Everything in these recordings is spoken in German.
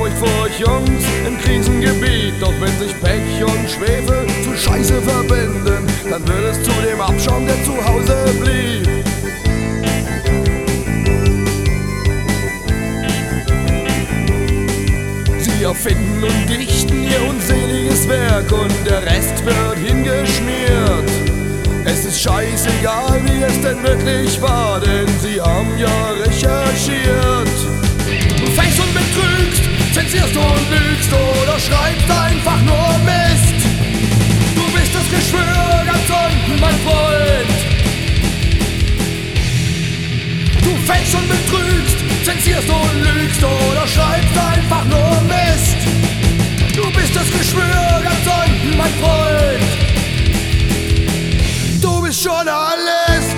euch vor euch Jungs im Krisengebiet. Doch wenn sich Pech und Schwefel zu Scheiße verbinden, dann wird es zu dem Abschaum, der zu Hause blieb. Sie erfinden und dichten ihr unseliges Werk und der Rest wird hingeschmiert. Es ist scheißegal, wie es denn wirklich war, denn sie haben ja recherchiert. Du fängst und betrügst, zensierst und lügst oder schreibst einfach nur Mist. Du bist das Geschwür ganz unten, mein Freund. Du fängst und betrügst, zensierst und lügst oder schreibst einfach nur Mist. Du bist das Geschwür ganz unten, mein Freund. Du bist Journalist.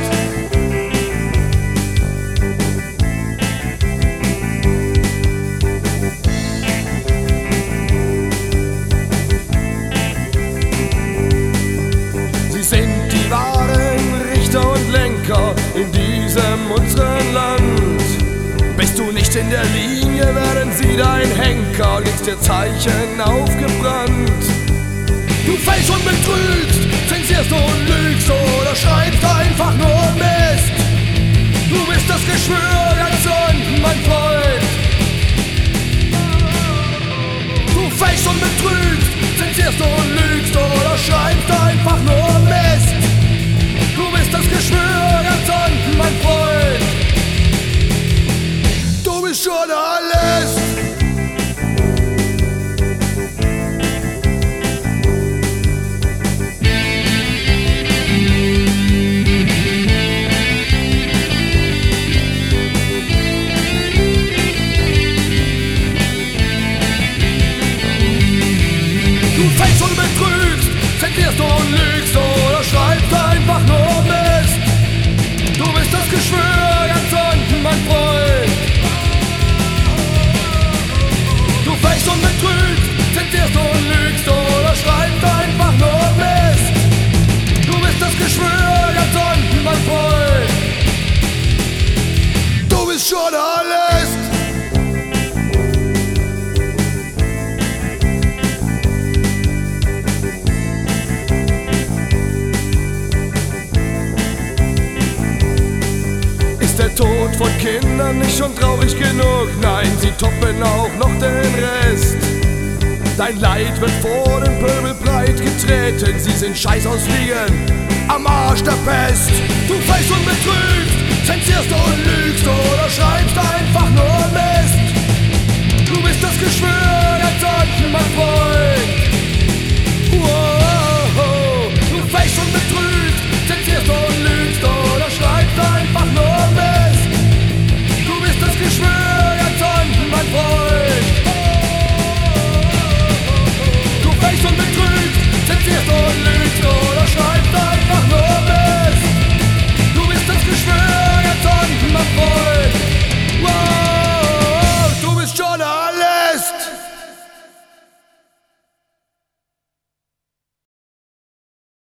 Sie sind die wahren Richter und Lenker in diesem unseren Land. Bist du nicht in der Linie, werden sie dein Henker, legst dir Zeichen aufgebrannt. Du fälschst und betrügst, zensierst und lügst oder schreibst einfach nur Mist. Du bist das Geschwür ganz unten, mein Freund. Du fälschst und betrügst, zensierst und lügst oder schreibst einfach nur Mist. Du bist das Geschwür ganz unten, mein Freund. Du bist Journalist. Du fängst und betrügst, zensierst und lügst oder schreibst einfach nur Mist. Du bist das Geschwür ganz unten, mein Freund. Du fängst und betrügst, zensierst und lügst oder schreibst einfach nur Mist. Du bist das Geschwür ganz unten, mein Freund. Du bist Journalist. Ist der Tod von Kindern nicht schon traurig genug? Nein, sie toppen auch noch den Rest. Dein Leid wird vor den Pöbel breit getreten. Sie sind Scheißausfliegen am Arsch der Pest. Du fällst und betrügst, zensierst und lügst oder schreibst einfach nur Mist.